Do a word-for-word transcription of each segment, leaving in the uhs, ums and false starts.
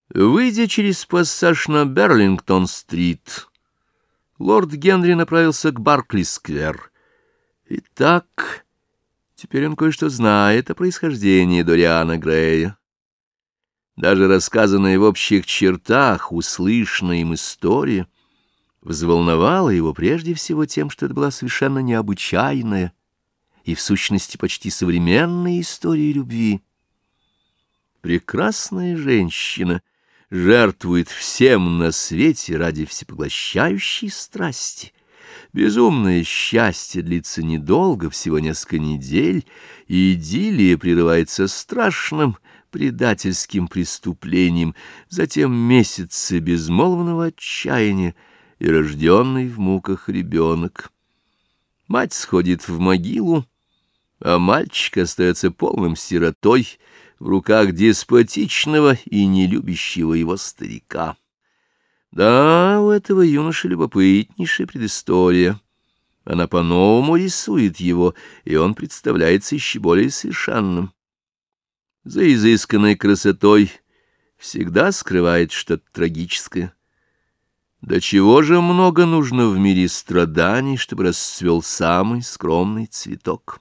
Выйдя через пассаж на Берлингтон-стрит, лорд Генри направился к Баркли-сквер. Итак, теперь он кое-что знает о происхождении Дориана Грея. Даже рассказанная в общих чертах, услышанная им история взволновала его прежде всего тем, что это была совершенно необычайная и, в сущности, почти современная история любви. Прекрасная женщина жертвует всем на свете ради всепоглощающей страсти. Безумное счастье длится недолго, всего несколько недель, и идиллия прерывается страшным предательским преступлением, затем месяцы безмолвного отчаяния и рожденный в муках ребенок. Мать сходит в могилу, а мальчик остается полным сиротой в руках деспотичного и нелюбящего его старика. Да, у этого юноши любопытнейшая предыстория. Она по-новому рисует его, и он представляется еще более совершенным. За изысканной красотой всегда скрывает что-то трагическое. До чего же много нужно в мире страданий, чтобы расцвел самый скромный цветок?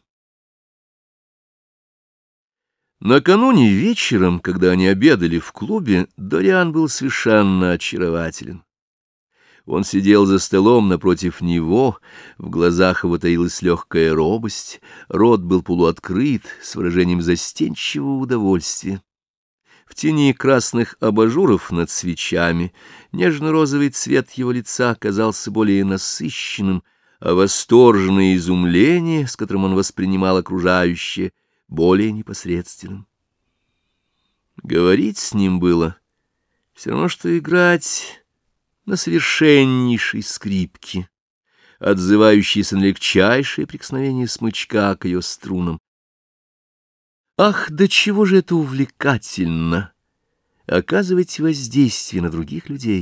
Накануне вечером, когда они обедали в клубе, Дориан был совершенно очарователен. Он сидел за столом напротив него, в глазах его таилась легкая робость, рот был полуоткрыт, с выражением застенчивого удовольствия. В тени красных абажуров над свечами нежно-розовый цвет его лица казался более насыщенным, а восторженное изумление, с которым он воспринимал окружающее, более непосредственным. Говорить с ним было все равно, что играть на совершеннейшей скрипке, отзывающейся на легчайшее прикосновение смычка к ее струнам. Ах, до чего же это увлекательно оказывать воздействие на других людей!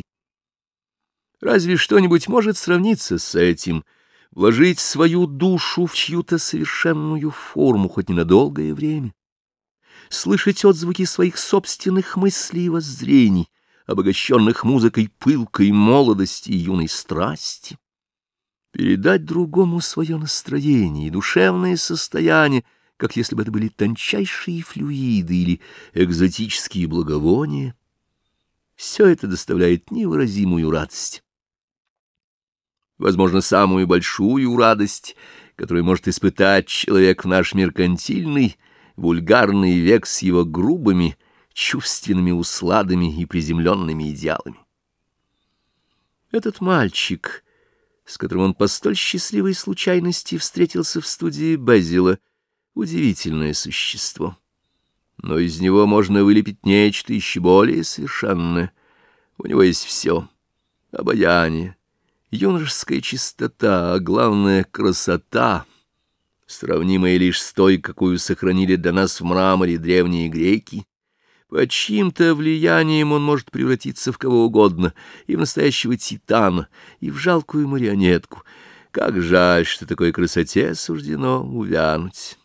Разве что-нибудь может сравниться с этим — вложить свою душу в чью-то совершенную форму хоть не на долгое время, слышать отзвуки своих собственных мыслей и воззрений, обогащенных музыкой пылкой молодости и юной страсти, передать другому свое настроение и душевное состояние, как если бы это были тончайшие флюиды или экзотические благовония. Все это доставляет невыразимую радость. Возможно, самую большую радость, которую может испытать человек в наш меркантильный, вульгарный век с его грубыми, чувственными усладами и приземленными идеалами. Этот мальчик, с которым он по столь счастливой случайности встретился в студии Безила, удивительное существо. Но из него можно вылепить нечто еще более совершенное. У него есть все — обаяние, юношеская чистота, а главное — красота, сравнимая лишь с той, какую сохранили для нас в мраморе древние греки. Под чьим-то влиянием он может превратиться в кого угодно, и в настоящего титана, и в жалкую марионетку. Как жаль, что такой красоте суждено увянуть.